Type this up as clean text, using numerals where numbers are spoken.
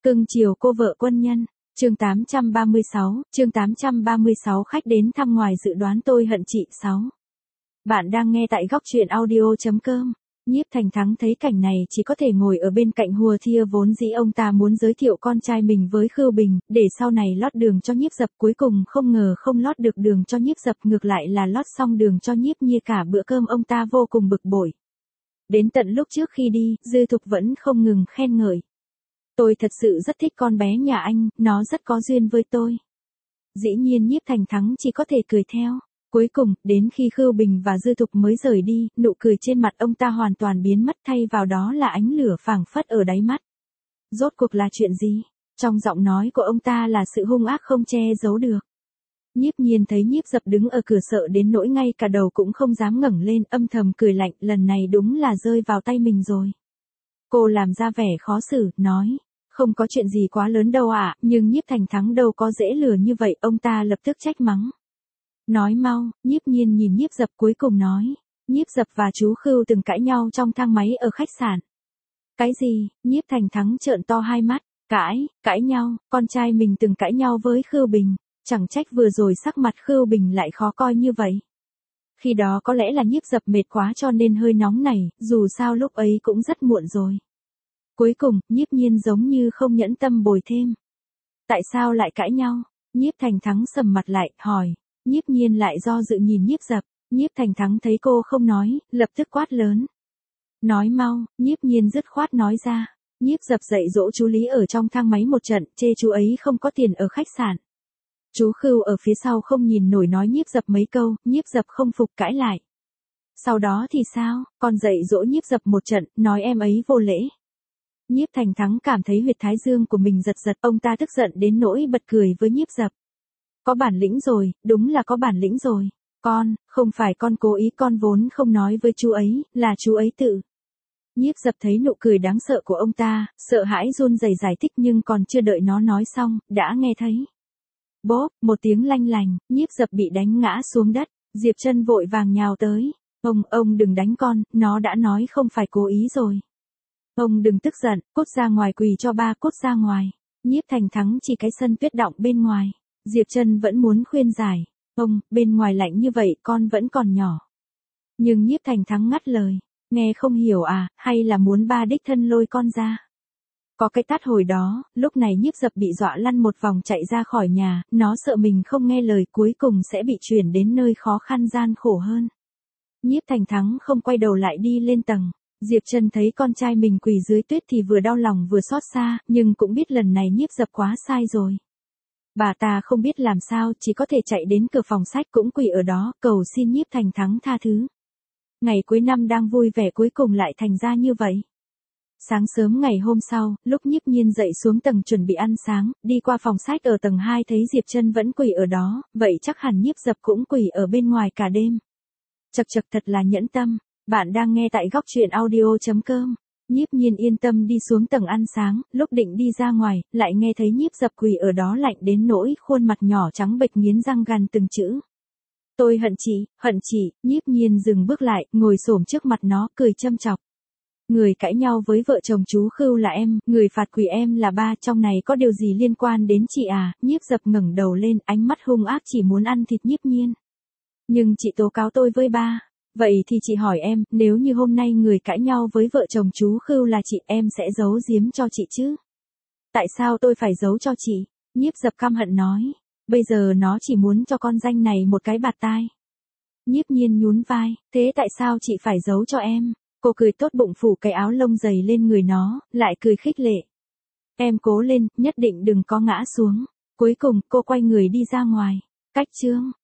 Cưng chiều cô vợ quân nhân. Chương 836, khách đến thăm ngoài dự đoán tôi hận chị 6. Bạn đang nghe tại góc truyện audio.com. Nhiếp Thành Thắng thấy cảnh này chỉ có thể ngồi ở bên cạnh hùa thia, vốn dĩ ông ta muốn giới thiệu con trai mình với Khưu Bình, để sau này lót đường cho Nhiếp Dập, cuối cùng không ngờ không lót được đường cho Nhiếp Dập, ngược lại là lót xong đường cho Nhiếp Nhi. Cả bữa cơm ông ta vô cùng bực bội. Đến tận lúc trước khi đi, Dư Thục vẫn không ngừng khen ngợi. Tôi thật sự rất thích con bé nhà anh, nó rất có duyên với tôi. Dĩ nhiên Nhiếp Thành Thắng chỉ có thể cười theo. Cuối cùng, đến khi Khưu Bình và Dư Thục mới rời đi, nụ cười trên mặt ông ta hoàn toàn biến mất, thay vào đó là ánh lửa phảng phất ở đáy mắt. Rốt cuộc là chuyện gì? Trong giọng nói của ông ta là sự hung ác không che giấu được. Nhiếp Nhiên thấy Nhiếp Dập đứng ở cửa sợ đến nỗi ngay cả đầu cũng không dám ngẩng lên, âm thầm cười lạnh, lần này đúng là rơi vào tay mình rồi. Cô làm ra vẻ khó xử, nói, không có chuyện gì quá lớn đâu ạ, nhưng Nhiếp Thành Thắng đâu có dễ lừa như vậy, ông ta lập tức trách mắng. Nói mau, Nhiếp Nhiên nhìn Nhiếp Dập cuối cùng nói, Nhiếp Dập và chú Khưu từng cãi nhau trong thang máy ở khách sạn. Cái gì? Nhiếp Thành Thắng trợn to hai mắt, cãi nhau, con trai mình từng cãi nhau với Khưu Bình, chẳng trách vừa rồi sắc mặt Khưu Bình lại khó coi như vậy. Khi đó có lẽ là Nhiếp Dập mệt quá cho nên hơi nóng nảy, dù sao lúc ấy cũng rất muộn rồi. Cuối cùng, Nhiếp Nhiên giống như không nhẫn tâm bồi thêm. Tại sao lại cãi nhau? Nhiếp Thành Thắng sầm mặt lại, hỏi. Nhiếp Nhiên lại do dự nhìn Nhiếp Dập. Nhiếp Thành Thắng thấy cô không nói, lập tức quát lớn. Nói mau, Nhiếp Nhiên dứt khoát nói ra. Nhiếp Dập dạy dỗ chú Lý ở trong thang máy một trận, chê chú ấy không có tiền ở khách sạn. Chú Khưu ở phía sau không nhìn nổi nói Nhiếp Dập mấy câu, Nhiếp Dập không phục cãi lại. Sau đó thì sao, còn dạy dỗ Nhiếp Dập một trận, nói em ấy vô lễ. Nhiếp Thành Thắng cảm thấy huyệt thái dương của mình giật giật, ông ta tức giận đến nỗi bật cười với Nhiếp Dập. Có bản lĩnh rồi, đúng là có bản lĩnh rồi. Con, không phải con cố ý, con vốn không nói với chú ấy, là chú ấy tự. Nhiếp Dập thấy nụ cười đáng sợ của ông ta, sợ hãi run rẩy giải thích, nhưng còn chưa đợi nó nói xong, đã nghe thấy. Bốp, một tiếng lanh lành, Nhiếp Dập bị đánh ngã xuống đất, Diệp Trân vội vàng nhào tới. Ông đừng đánh con, nó đã nói không phải cố ý rồi. Ông đừng tức giận, cút ra ngoài, quỳ cho ba, cút ra ngoài. Nhiếp Thành Thắng chỉ cái sân tuyết động bên ngoài. Diệp Trân vẫn muốn khuyên giải. Bên ngoài lạnh như vậy, con vẫn còn nhỏ. Nhưng Nhiếp Thành Thắng ngắt lời. Nghe không hiểu à, hay là muốn ba đích thân lôi con ra? Có cái tát hồi đó, lúc này Nhiếp Dập bị dọa lăn một vòng chạy ra khỏi nhà, nó sợ mình không nghe lời cuối cùng sẽ bị chuyển đến nơi khó khăn gian khổ hơn. Nhiếp Thành Thắng không quay đầu lại đi lên tầng. Diệp Trân thấy con trai mình quỳ dưới tuyết thì vừa đau lòng vừa xót xa, nhưng cũng biết lần này Nhiếp Dập quá sai rồi. Bà ta không biết làm sao, chỉ có thể chạy đến cửa phòng sách cũng quỳ ở đó, cầu xin Nhiếp Thành Thắng tha thứ. Ngày cuối năm đang vui vẻ cuối cùng lại thành ra như vậy. Sáng sớm ngày hôm sau, lúc Nhiếp Nhiên dậy xuống tầng chuẩn bị ăn sáng, đi qua phòng sách ở tầng 2 thấy Diệp Trân vẫn quỳ ở đó, vậy chắc hẳn Nhiếp Dập cũng quỳ ở bên ngoài cả đêm. Chật thật là nhẫn tâm. Bạn đang nghe tại góc truyện audio.com. Nhiếp Nhiên yên tâm đi xuống tầng ăn sáng, lúc định đi ra ngoài, lại nghe thấy Nhiếp Dập quỳ ở đó lạnh đến nỗi khuôn mặt nhỏ trắng bệch nghiến răng gằn từng chữ. Tôi hận chị, Nhiếp Nhiên dừng bước lại, ngồi xổm trước mặt nó, cười châm chọc. Người cãi nhau với vợ chồng chú Khưu là em, người phạt quỳ em là ba, trong này có điều gì liên quan đến chị à? Nhiếp Dập ngẩng đầu lên, ánh mắt hung ác chỉ muốn ăn thịt Nhiếp Nhiên. Nhưng chị tố cáo tôi với ba. Vậy thì chị hỏi em, nếu như hôm nay người cãi nhau với vợ chồng chú Khưu là chị, em sẽ giấu giếm cho chị chứ? Tại sao tôi phải giấu cho chị? Nhiếp Dập căm hận nói. Bây giờ nó chỉ muốn cho con danh này một cái bạt tai. Nhiếp Nhiên nhún vai, thế tại sao chị phải giấu cho em? Cô cười tốt bụng phủ cái áo lông dày lên người nó, lại cười khích lệ. Em cố lên, nhất định đừng có ngã xuống. Cuối cùng, cô quay người đi ra ngoài. Cách chương